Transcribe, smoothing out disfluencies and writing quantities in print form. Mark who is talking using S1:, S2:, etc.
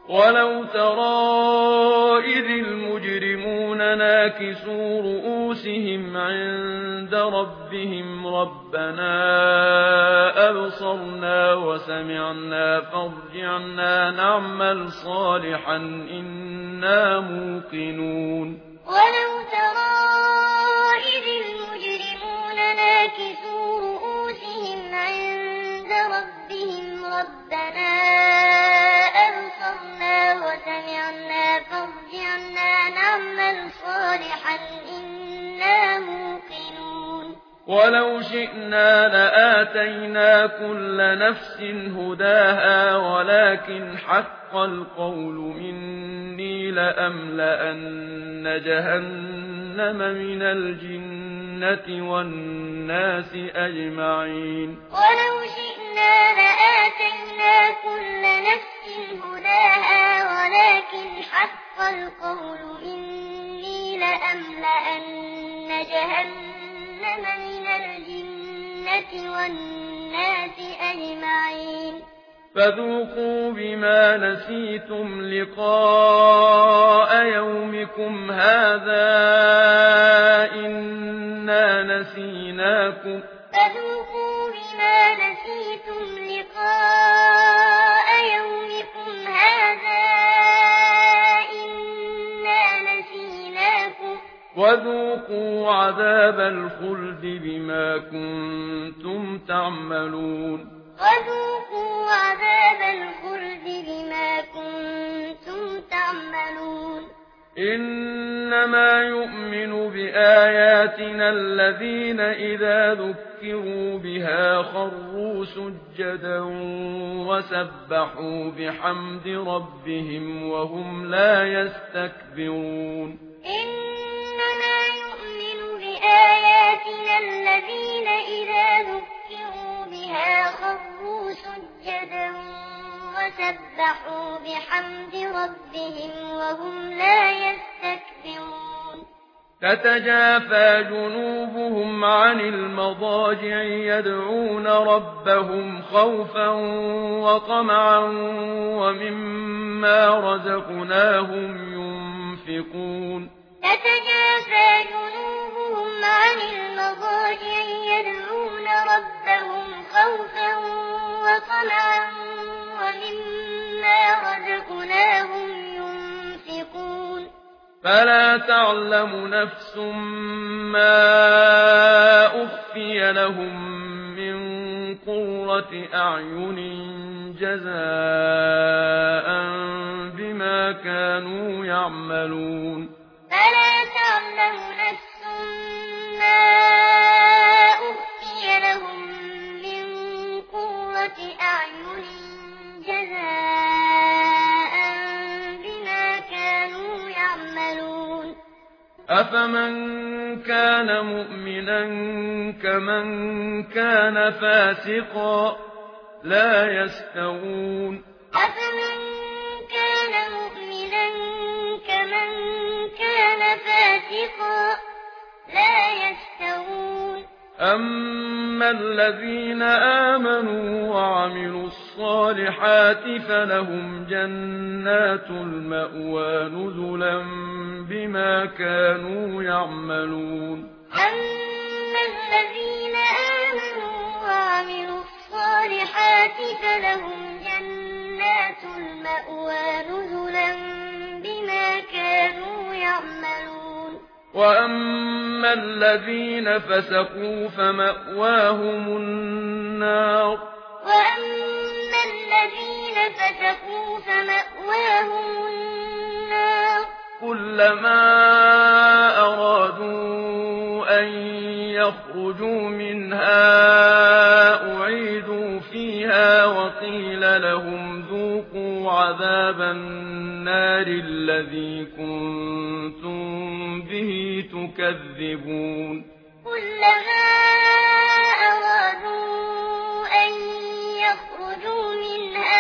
S1: ولو ترى إذ المجرمون ناكسوا رؤوسهم عند ربهم ربنا أبصرنا وسمعنا فارجعنا نعمل صالحا إنا موقنون
S2: ولو ترى إذ المجرمون ناكسوا رؤوسهم عند ربهم ربنا أبصرنا وسمعنا فارجعنا نعمل صالحا إنا موقنون
S1: ولو شئنا لآتينا كل نفس هداها ولكن حق القول مني لأملأن جهنم من الجنة والناس أجمعين
S2: ولو شئنا لآتينا كل نفس هداها ولكن حق القول مني لأملأن جهنم من الجنة والناس أجمعين
S1: فذوقوا بما نسيتم لقاء يومكم هذا إنا نسيناكم
S2: فذوقوا بما نسيتم لقاء يومكم هذا إنا نسيناكم
S1: وذوقوا عذاب الخلد بما كنتم تعملون
S2: وذوقوا عذاب الخلد بما كنتم تعملون
S1: إنما يؤمن بآياتنا الذين إذا ذكروا بها خروا سجدا وسبحوا بحمد ربهم وهم لا يستكبرون
S2: إنما يؤمن بآياتنا الذين إذا ذكروا بها خروا سجدا وسبحوا بحمد ربهم وهم لا يستكبرون
S1: تتجافى جنوبهم عن المضاجع يدعون ربهم خوفا وطمعا ومما رزقناهم ينفقون
S2: تتجافى جنوبهم عن المضاجع يدعون ربهم خوفا وطمعا ومما رزقناهم ينفقون
S1: فلا تعلم نفس ما أخفي لهم من قرة أعين جزاء بما كانوا يعملون
S2: فلا تعلم نفس ما أخفي لهم من قرة أعين جزاء بما كانوا يعملون
S1: أفمن كان مؤمنا كمن كان فاسقا لا يستوون
S2: أفمن كان مؤمنا كمن كان فاسقا لا يستوون
S1: أما الذين آمنوا وعملوا الصالحات فلهم جنات المأوى نزلا بما كانوا يعملون
S2: أما الذين آمنوا وعملوا الصالحات فلهم جنات المأوى نزلا بما كانوا يعملون
S1: وأما الذين فسقوا فمأواهم النار
S2: وأما الذين فسقوا فمأواهم النار
S1: كلما أرادوا أن يخرجوا منها أعيدوا فيها وقيل لهم ذوقوا عذاب النار الذي كنتم به تكذبون
S2: كلما أرادوا أن يخرجوا منها